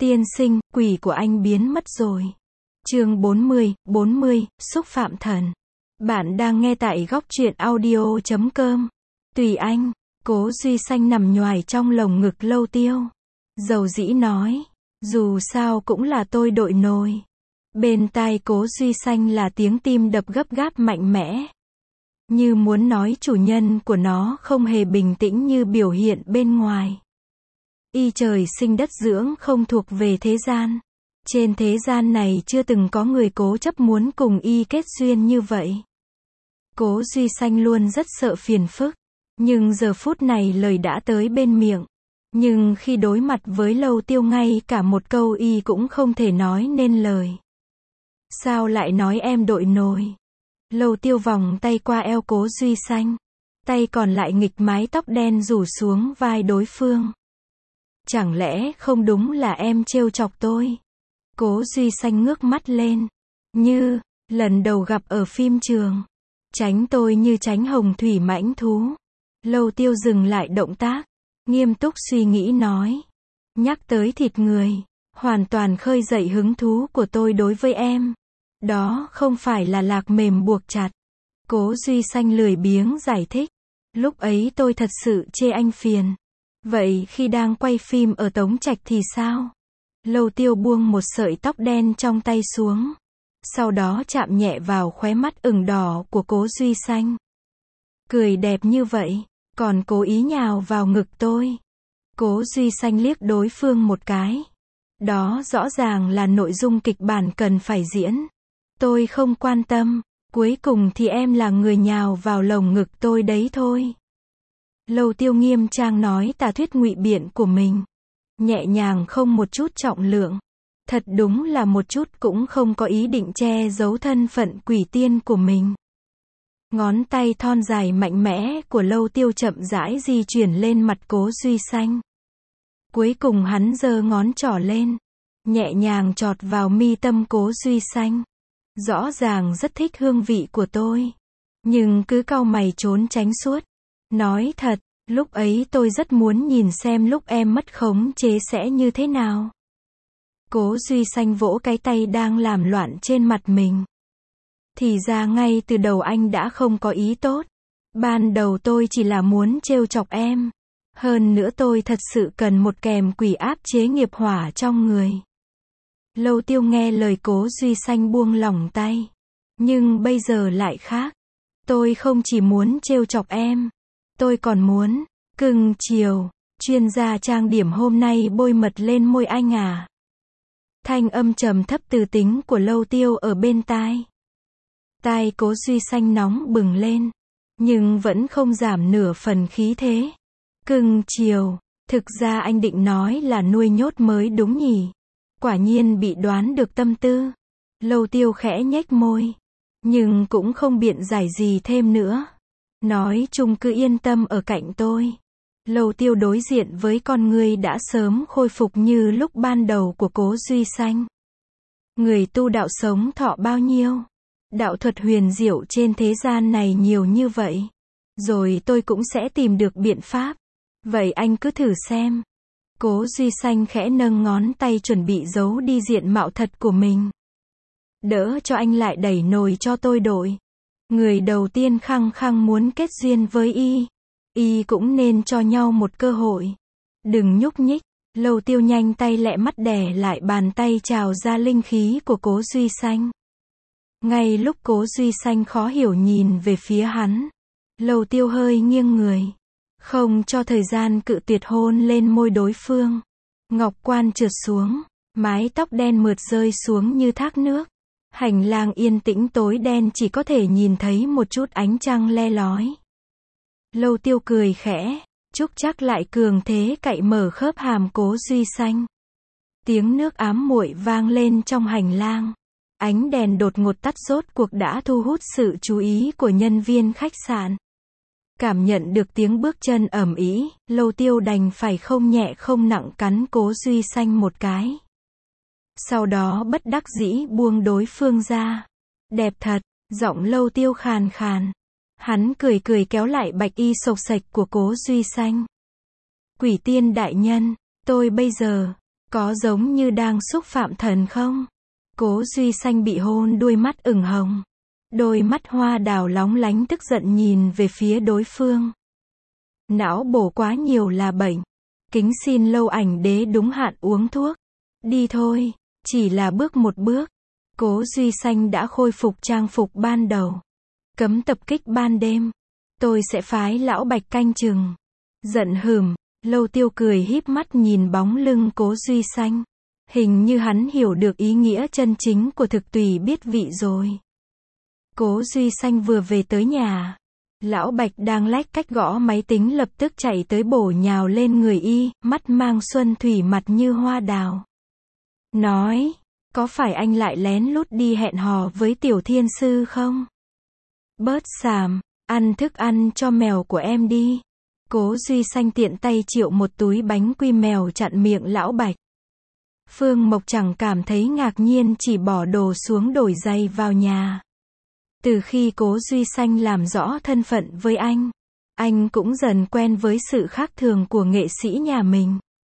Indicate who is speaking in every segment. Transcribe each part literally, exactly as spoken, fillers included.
Speaker 1: Tiên sinh, quỷ của anh biến mất rồi. Chương bốn mươi, bốn mươi, xúc phạm thần. Bạn đang nghe tại góc truyện audio chấm com. Tùy anh, Cố Duy Xanh nằm nhoài trong lồng ngực Lâu Tiêu. Dầu dĩ nói, dù sao cũng là tôi đội nồi. Bên tai Cố Duy Xanh là tiếng tim đập gấp gáp mạnh mẽ. Như muốn nói chủ nhân của nó không hề bình tĩnh như biểu hiện bên ngoài. Y trời sinh đất dưỡng không thuộc về thế gian. Trên thế gian này chưa từng có người cố chấp muốn cùng y kết duyên như vậy. Cố Duy Xanh luôn rất sợ phiền phức. Nhưng giờ phút này lời đã tới bên miệng. Nhưng khi đối mặt với Lâu Tiêu ngay cả một câu y cũng không thể nói nên lời. Sao lại nói em đội nồi? Lâu Tiêu vòng tay qua eo Cố Duy Xanh. Tay còn lại nghịch mái tóc đen rủ xuống vai đối phương. Chẳng lẽ không đúng là em trêu chọc tôi? Cố Duy Xanh ngước mắt lên. Như, lần đầu gặp ở phim trường. Tránh tôi như tránh hồng thủy mãnh thú. Lâu Tiêu dừng lại động tác. Nghiêm túc suy nghĩ nói. Nhắc tới thịt người. Hoàn toàn khơi dậy hứng thú của tôi đối với em. Đó không phải là lạc mềm buộc chặt. Cố Duy Xanh lười biếng giải thích. Lúc ấy tôi thật sự chê anh phiền. Vậy khi đang quay phim ở Tống Trạch thì sao? Lâu Tiêu buông một sợi tóc đen trong tay xuống. Sau đó chạm nhẹ vào khóe mắt ửng đỏ của Cố Duy Xanh. Cười đẹp như vậy, còn cố ý nhào vào ngực tôi. Cố Duy Xanh liếc đối phương một cái. Đó rõ ràng là nội dung kịch bản cần phải diễn. Tôi không quan tâm, cuối cùng thì em là người nhào vào lồng ngực tôi đấy thôi. Lâu Tiêu nghiêm trang nói tà thuyết ngụy biện của mình. Nhẹ nhàng không một chút trọng lượng. Thật đúng là một chút cũng không có ý định che giấu thân phận quỷ tiên của mình. Ngón tay thon dài mạnh mẽ của Lâu Tiêu chậm rãi di chuyển lên mặt Cố Duy Xanh. Cuối cùng hắn giơ ngón trỏ lên. Nhẹ nhàng chọt vào mi tâm Cố Duy Xanh. Rõ ràng rất thích hương vị của tôi. Nhưng cứ cau mày trốn tránh suốt. Nói thật, lúc ấy tôi rất muốn nhìn xem lúc em mất khống chế sẽ như thế nào. Cố Duy Xanh vỗ cái tay đang làm loạn trên mặt mình. Thì ra ngay từ đầu anh đã không có ý tốt. Ban đầu tôi chỉ là muốn trêu chọc em. Hơn nữa tôi thật sự cần một kèm quỷ áp chế nghiệp hỏa trong người. Lâu Tiêu nghe lời Cố Duy Xanh buông lỏng tay. Nhưng bây giờ lại khác. Tôi không chỉ muốn trêu chọc em. Tôi còn muốn, cưng chiều, chuyên gia trang điểm hôm nay bôi mật lên môi anh à. Thanh âm trầm thấp từ tính của Lâu Tiêu ở bên tai. Tai Cố Duy Xanh nóng bừng lên. Nhưng vẫn không giảm nửa phần khí thế. Cưng chiều, thực ra anh định nói là nuôi nhốt mới đúng nhỉ. Quả nhiên bị đoán được tâm tư. Lâu Tiêu khẽ nhếch môi. Nhưng cũng không biện giải gì thêm nữa. Nói chung cứ yên tâm ở cạnh tôi. Lâu Tiêu đối diện với con người đã sớm khôi phục như lúc ban đầu của Cố Duy Xanh. Người tu đạo sống thọ bao nhiêu? Đạo thuật huyền diệu trên thế gian này nhiều như vậy. Rồi tôi cũng sẽ tìm được biện pháp. Vậy anh cứ thử xem. Cố Duy Xanh khẽ nâng ngón tay chuẩn bị giấu đi diện mạo thật của mình. Đỡ cho anh lại đẩy nồi cho tôi đội. Người đầu tiên khăng khăng muốn kết duyên với y. Y cũng nên cho nhau một cơ hội. Đừng nhúc nhích. Lâu Tiêu nhanh tay lẹ mắt đè lại bàn tay trào ra linh khí của Cố Duy Xanh. Ngay lúc Cố Duy Xanh khó hiểu nhìn về phía hắn. Lâu Tiêu hơi nghiêng người. Không cho thời gian cự tuyệt hôn lên môi đối phương. Ngọc quan trượt xuống. Mái tóc đen mượt rơi xuống như thác nước. Hành lang yên tĩnh tối đen chỉ có thể nhìn thấy một chút ánh trăng le lói. Lâu Tiêu cười khẽ, chúc chắc lại cường thế cậy mở khớp hàm Cố Duy Xanh. Tiếng nước ám muội vang lên trong hành lang. Ánh đèn đột ngột tắt rốt cuộc đã thu hút sự chú ý của nhân viên khách sạn. Cảm nhận được tiếng bước chân ầm ĩ, Lâu Tiêu đành phải không nhẹ không nặng cắn Cố Duy Xanh một cái. Sau đó bất đắc dĩ buông đối phương ra. Đẹp thật, giọng Lâu Tiêu khàn khàn. Hắn cười cười kéo lại bạch y sộc sạch của Cố Duy Xanh. Quỷ tiên đại nhân, tôi bây giờ, Có giống như đang xúc phạm thần không? Cố Duy Xanh bị hôn đuôi mắt ửng hồng. Đôi mắt hoa đào lóng lánh tức giận nhìn về phía đối phương. Não bổ quá nhiều là bệnh. Kính xin Lâu Ảnh Đế đúng hạn uống thuốc. Đi thôi, chỉ là bước một bước. Cố Duy Xanh đã khôi phục trang phục ban đầu. Cấm tập kích ban đêm. Tôi sẽ phái lão Bạch canh chừng. Giận hừm, Lâu Tiêu cười híp mắt nhìn bóng lưng Cố Duy Xanh. Hình như hắn hiểu được ý nghĩa chân chính của thực tùy biết vị rồi. Cố Duy Xanh vừa về tới nhà. Lão Bạch đang lách cách gõ máy tính lập tức chạy tới bổ nhào lên người y, mắt mang xuân thủy mặt như hoa đào. Nói, có phải anh lại lén lút đi hẹn hò với Tiểu Thiên Sư không? Bớt xàm, ăn thức ăn cho mèo của em đi. Cố Duy Xanh tiện tay triệu một túi bánh quy mèo chặn miệng Lão Bạch. Phương Mộc chẳng cảm thấy ngạc nhiên chỉ bỏ đồ xuống đổi giày vào nhà. Từ khi Cố Duy Xanh làm rõ thân phận với anh, anh cũng dần quen với sự khác thường của nghệ sĩ nhà mình.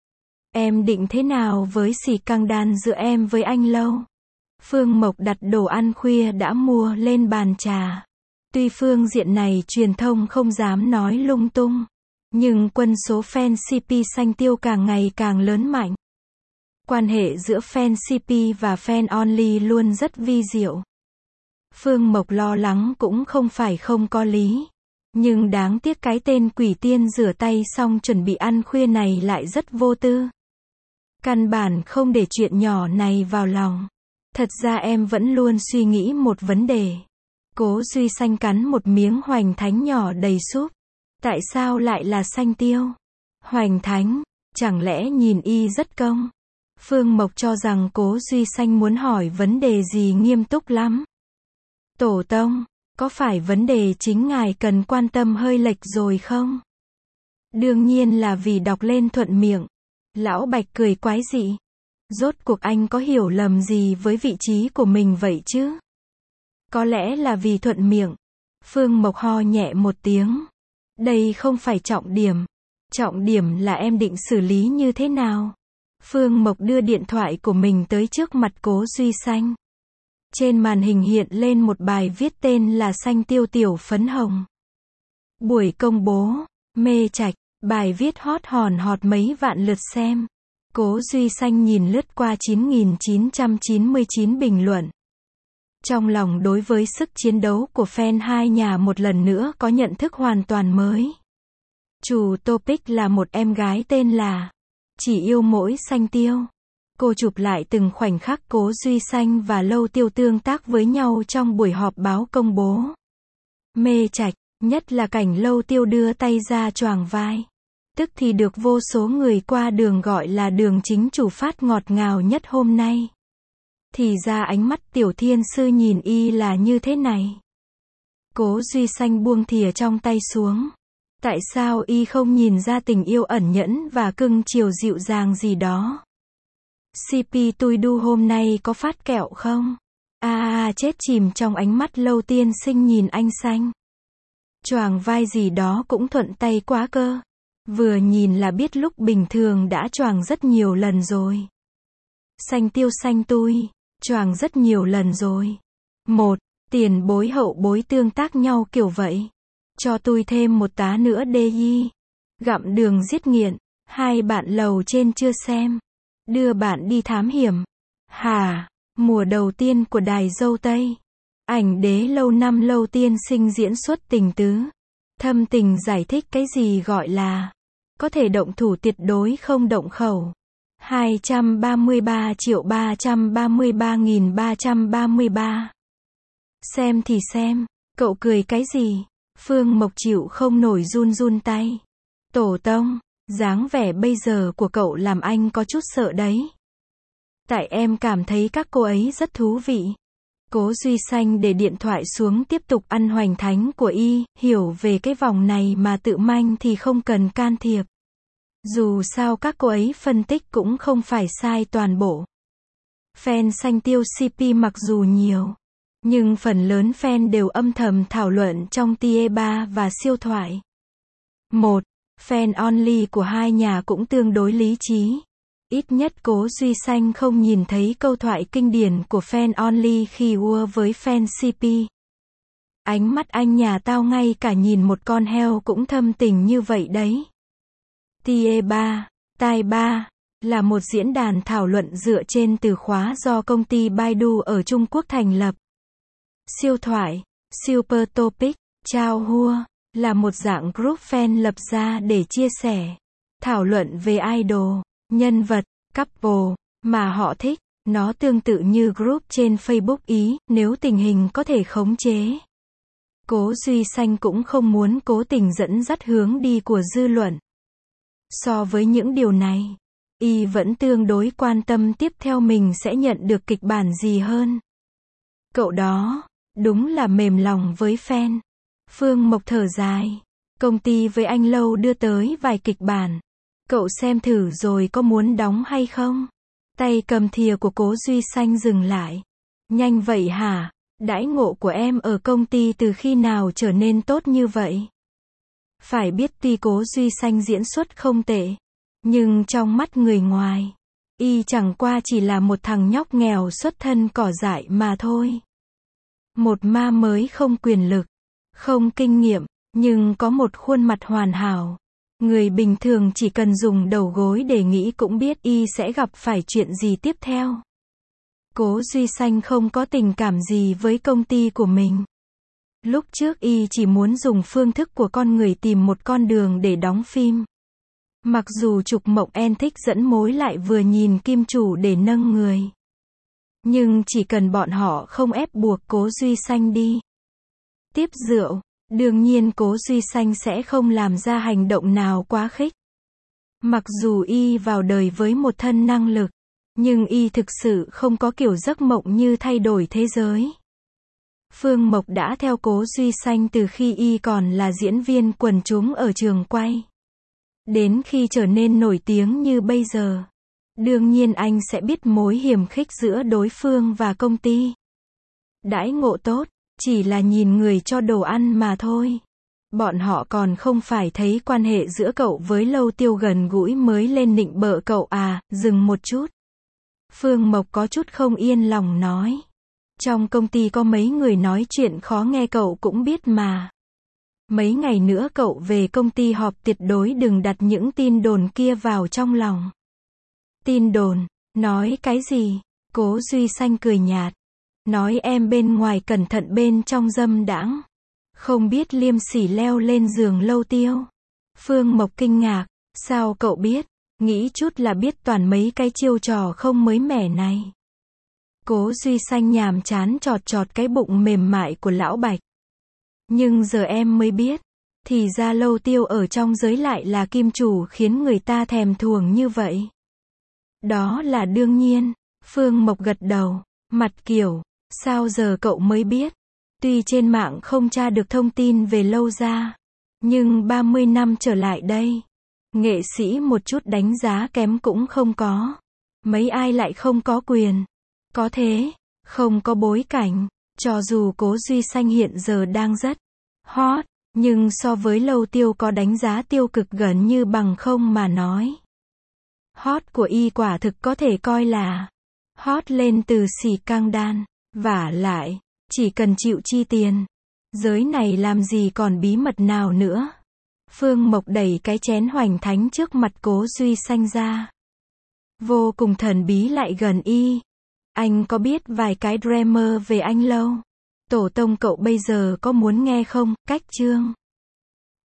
Speaker 1: Em định thế nào với xì căng đan giữa em với anh Lâu? Phương Mộc đặt đồ ăn khuya đã mua lên bàn trà. Tuy phương diện này truyền thông không dám nói lung tung, nhưng quân số fan xê pê Xanh Tiêu càng ngày càng lớn mạnh. Quan hệ giữa fan xê pê và fan only luôn rất vi diệu. Phương Mộc lo lắng cũng không phải không có lý. Nhưng đáng tiếc cái tên quỷ tiên rửa tay xong chuẩn bị ăn khuya này lại rất vô tư. Căn bản không để chuyện nhỏ này vào lòng. Thật ra em vẫn luôn suy nghĩ một vấn đề. Cố Duy Xanh cắn một miếng hoành thánh nhỏ đầy súp. Tại sao lại là Xanh Tiêu? Hoành thánh, chẳng lẽ nhìn y rất công? Phương Mộc cho rằng Cố Duy Xanh muốn hỏi vấn đề gì nghiêm túc lắm. Tổ tông, có phải vấn đề chính ngài cần quan tâm hơi lệch rồi không? Đương nhiên là vì đọc lên thuận miệng. Lão Bạch cười quái dị. Rốt cuộc anh có hiểu lầm gì với vị trí của mình vậy chứ? Có lẽ là vì thuận miệng. Phương Mộc ho nhẹ một tiếng. Đây không phải trọng điểm. Trọng điểm là em định xử lý như thế nào? Phương Mộc đưa điện thoại của mình tới trước mặt Cố Duy Xanh. Trên màn hình hiện lên một bài viết tên là Xanh Tiêu tiểu phấn hồng. Buổi công bố, mê trạch, bài viết hot hòn hot mấy vạn lượt xem. Cố Duy Xanh nhìn lướt qua chín nghìn chín trăm chín mươi chín bình luận. Trong lòng đối với sức chiến đấu của fan hai nhà một lần nữa có nhận thức hoàn toàn mới. Chủ topic là một em gái tên là Chỉ yêu mỗi Xanh Tiêu. Cô chụp lại từng khoảnh khắc Cố Duy Xanh và Lâu Tiêu tương tác với nhau trong buổi họp báo công bố. Mê trạch, nhất là cảnh Lâu Tiêu đưa tay ra choàng vai. Tức thì được vô số người qua đường gọi là đường chính chủ phát ngọt ngào nhất hôm nay. Thì ra ánh mắt Tiểu Thiên Sư nhìn y là như thế này. Cố Duy Xanh buông thìa trong tay xuống. Tại sao y không nhìn ra tình yêu ẩn nhẫn và cưng chiều dịu dàng gì đó? xê pê tôi đu hôm nay có phát kẹo không? À, à chết chìm trong ánh mắt Lâu tiên sinh nhìn anh Xanh. Choàng vai gì đó cũng thuận tay quá cơ. Vừa nhìn là biết lúc bình thường đã choàng rất nhiều lần rồi. Xanh Tiêu Xanh tôi, choàng rất nhiều lần rồi. Một, tiền bối hậu bối tương tác nhau kiểu vậy. Cho tôi thêm một tá nữa đi. Gặm đường giết nghiện. Hai bạn lầu trên chưa xem. Đưa bạn đi thám hiểm. Hà, mùa đầu tiên của đài dâu Tây. Ảnh đế lâu năm Lâu tiên sinh diễn xuất tình tứ. Thâm tình giải thích cái gì gọi là có thể động thủ tuyệt đối không động khẩu. hai trăm ba mươi ba triệu ba trăm ba mươi ba nghìn ba trăm ba mươi ba. Xem thì xem, cậu cười cái gì? Phương Mộc chịu không nổi run run tay. Tổ tông, dáng vẻ bây giờ của cậu làm anh có chút sợ đấy. Tại em cảm thấy các cô ấy rất thú vị. Cố Duy Xanh để điện thoại xuống tiếp tục ăn hoành thánh của y, hiểu về cái vòng này mà tự manh thì không cần can thiệp. Dù sao các cô ấy phân tích cũng không phải sai toàn bộ. Fan Xanh Tiêu xê pê mặc dù nhiều, nhưng phần lớn fan đều âm thầm thảo luận trong tier ba và siêu thoại. Một, fan only của hai nhà cũng tương đối lý trí. Ít nhất Cố Duy Sanh không nhìn thấy câu thoại kinh điển của fan only khi ua với fan xê pê. Ánh mắt anh nhà tao ngay cả nhìn một con heo cũng thâm tình như vậy đấy. Tie ba, Tai ba là một diễn đàn thảo luận dựa trên từ khóa do công ty Baidu ở Trung Quốc thành lập. Siêu thoại, Super Topic, Chao Hua là một dạng group fan lập ra để chia sẻ, thảo luận về idol, nhân vật, couple mà họ thích. Nó tương tự như group trên Facebook Ý, nếu tình hình có thể khống chế. Cố Duy Sanh cũng không muốn cố tình dẫn dắt hướng đi của dư luận. So với những điều này, y vẫn tương đối quan tâm tiếp theo mình sẽ nhận được kịch bản gì hơn. Cậu đó, đúng là mềm lòng với fan. Phương Mộc thở dài. Công ty với anh lâu đưa tới vài kịch bản. Cậu xem thử rồi có muốn đóng hay không? Tay cầm thìa của Cố Duy Sanh dừng lại. Nhanh vậy hả? Đãi ngộ của em ở công ty từ khi nào trở nên tốt như vậy? Phải biết tuy Cố Duy Sanh diễn xuất không tệ, nhưng trong mắt người ngoài, y chẳng qua chỉ là một thằng nhóc nghèo xuất thân cỏ dại mà thôi. Một ma mới không quyền lực, không kinh nghiệm, nhưng có một khuôn mặt hoàn hảo. Người bình thường chỉ cần dùng đầu gối để nghĩ cũng biết y sẽ gặp phải chuyện gì tiếp theo. Cố Duy Sanh không có tình cảm gì với công ty của mình. Lúc trước y chỉ muốn dùng phương thức của con người tìm một con đường để đóng phim. Mặc dù Trục Mộng En thích dẫn mối lại vừa nhìn kim chủ để nâng người. Nhưng chỉ cần bọn họ không ép buộc Cố Duy Sanh đi tiếp rượu, đương nhiên Cố Duy Sanh sẽ không làm ra hành động nào quá khích. Mặc dù y vào đời với một thân năng lực, nhưng y thực sự không có kiểu giấc mộng như thay đổi thế giới. Phương Mộc đã theo Cố Duy Sanh từ khi y còn là diễn viên quần chúng ở trường quay. Đến khi trở nên nổi tiếng như bây giờ. Đương nhiên anh sẽ biết mối hiềm khích giữa đối phương và công ty. Đãi ngộ tốt, chỉ là nhìn người cho đồ ăn mà thôi. Bọn họ còn không phải thấy quan hệ giữa cậu với Lâu Tiêu gần gũi mới lên nịnh bợ cậu à, dừng một chút. Phương Mộc có chút không yên lòng nói. Trong công ty có mấy người nói chuyện khó nghe cậu cũng biết mà. Mấy ngày nữa cậu về công ty họp tuyệt đối đừng đặt những tin đồn kia vào trong lòng. Tin đồn, nói cái gì? Cố Duy Sanh cười nhạt. Nói em bên ngoài cẩn thận bên trong dâm đãng. Không biết liêm sỉ leo lên giường Lâu Tiêu. Phương Mộc kinh ngạc. Sao cậu biết? Nghĩ chút là biết toàn mấy cái chiêu trò không mới mẻ này. Cố Duy Sanh nhàm chán chọt chọt cái bụng mềm mại của lão Bạch. Nhưng giờ em mới biết. Thì ra Lâu Tiêu ở trong giới lại là kim chủ khiến người ta thèm thuồng như vậy. Đó là đương nhiên. Phương Mộc gật đầu. Mặt kiểu, sao giờ cậu mới biết? Tuy trên mạng không tra được thông tin về Lâu gia, nhưng ba mươi năm trở lại đây, nghệ sĩ một chút đánh giá kém cũng không có. Mấy ai lại không có quyền? Có thế, không có bối cảnh. Cho dù Cố Duy Sanh hiện giờ đang rất hot, nhưng so với Lâu Tiêu có đánh giá tiêu cực gần như bằng không mà nói. Hot của y quả thực có thể coi là hot lên từ xì căng đan. Vả lại, chỉ cần chịu chi tiền, giới này làm gì còn bí mật nào nữa. Phương Mộc đẩy cái chén hoành thánh trước mặt Cố Duy Sanh ra. Vô cùng thần bí lại gần y. Anh có biết vài cái drama về anh Lâu? Tổ tông cậu bây giờ có muốn nghe không? Cách chương